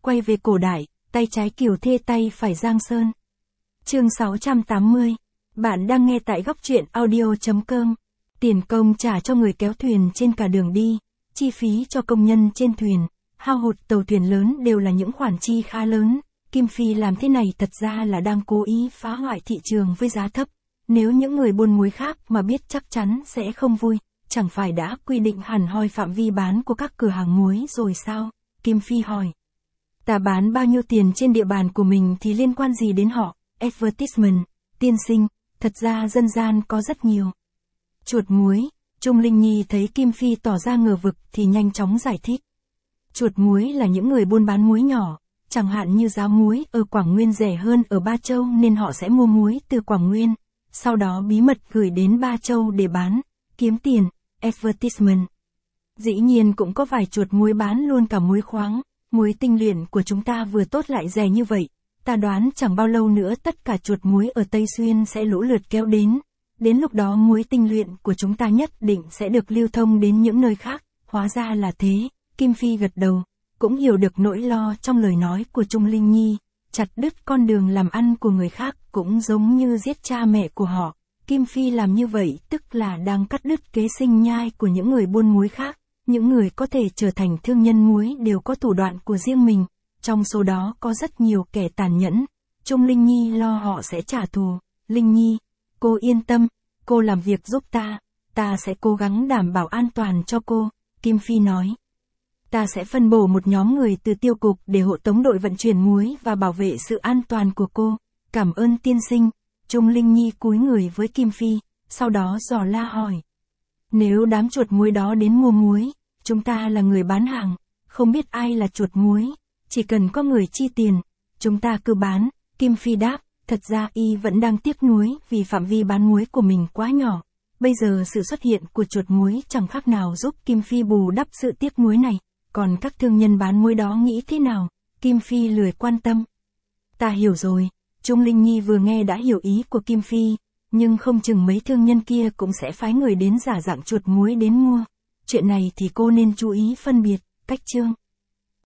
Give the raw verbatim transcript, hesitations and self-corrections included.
quay về cổ đại, tay trái Kiều Thê tay phải Giang Sơn. Chương sáu trăm tám mươi. Bạn đang nghe tại góc truyện audio chấm com. Tiền công trả cho người kéo thuyền trên cả đường đi, chi phí cho công nhân trên thuyền, hao hụt tàu thuyền lớn đều là những khoản chi khá lớn. Kim Phi làm thế này thật ra là đang cố ý phá hoại thị trường với giá thấp. Nếu những người buôn muối khác mà biết chắc chắn sẽ không vui, chẳng phải đã quy định hẳn hoi phạm vi bán của các cửa hàng muối rồi sao? Kim Phi hỏi. Ta bán bao nhiêu tiền trên địa bàn của mình thì liên quan gì đến họ? Advertisement, tiên sinh, thật ra dân gian có rất nhiều. Chuột muối, Trung Linh Nhi thấy Kim Phi tỏ ra ngờ vực thì nhanh chóng giải thích. Chuột muối là những người buôn bán muối nhỏ, chẳng hạn như giá muối ở Quảng Nguyên rẻ hơn ở Ba Châu nên họ sẽ mua muối từ Quảng Nguyên, sau đó bí mật gửi đến Ba Châu để bán, kiếm tiền, advertisement. Dĩ nhiên cũng có vài chuột muối bán luôn cả muối khoáng, muối tinh luyện của chúng ta vừa tốt lại rẻ như vậy. Ta đoán chẳng bao lâu nữa tất cả chuột muối ở Tây Xuyên sẽ lũ lượt kéo đến. Đến lúc đó muối tinh luyện của chúng ta nhất định sẽ được lưu thông đến những nơi khác. Hóa ra là thế, Kim Phi gật đầu, cũng hiểu được nỗi lo trong lời nói của Trung Linh Nhi. Chặt đứt con đường làm ăn của người khác cũng giống như giết cha mẹ của họ. Kim Phi làm như vậy tức là đang cắt đứt kế sinh nhai của những người buôn muối khác. Những người có thể trở thành thương nhân muối đều có thủ đoạn của riêng mình. Trong số đó có rất nhiều kẻ tàn nhẫn. Trung Linh Nhi lo họ sẽ trả thù. Linh Nhi, cô yên tâm, cô làm việc giúp ta, ta sẽ cố gắng đảm bảo an toàn cho cô, Kim Phi nói. Ta sẽ phân bổ một nhóm người từ tiêu cục để hộ tống đội vận chuyển muối và bảo vệ sự an toàn của cô. Cảm ơn tiên sinh. Trung Linh Nhi cúi người với Kim Phi, sau đó dò la hỏi. Nếu đám chuột muối đó đến mua muối, chúng ta là người bán hàng, không biết ai là chuột muối. Chỉ cần có người chi tiền, chúng ta cứ bán, Kim Phi đáp, thật ra y vẫn đang tiếc nuối vì phạm vi bán muối của mình quá nhỏ. Bây giờ sự xuất hiện của chuột muối chẳng khác nào giúp Kim Phi bù đắp sự tiếc nuối này, còn các thương nhân bán muối đó nghĩ thế nào, Kim Phi lười quan tâm. Ta hiểu rồi, Trung Linh Nhi vừa nghe đã hiểu ý của Kim Phi, nhưng không chừng mấy thương nhân kia cũng sẽ phái người đến giả dạng chuột muối đến mua. Chuyện này thì cô nên chú ý phân biệt, cách chương.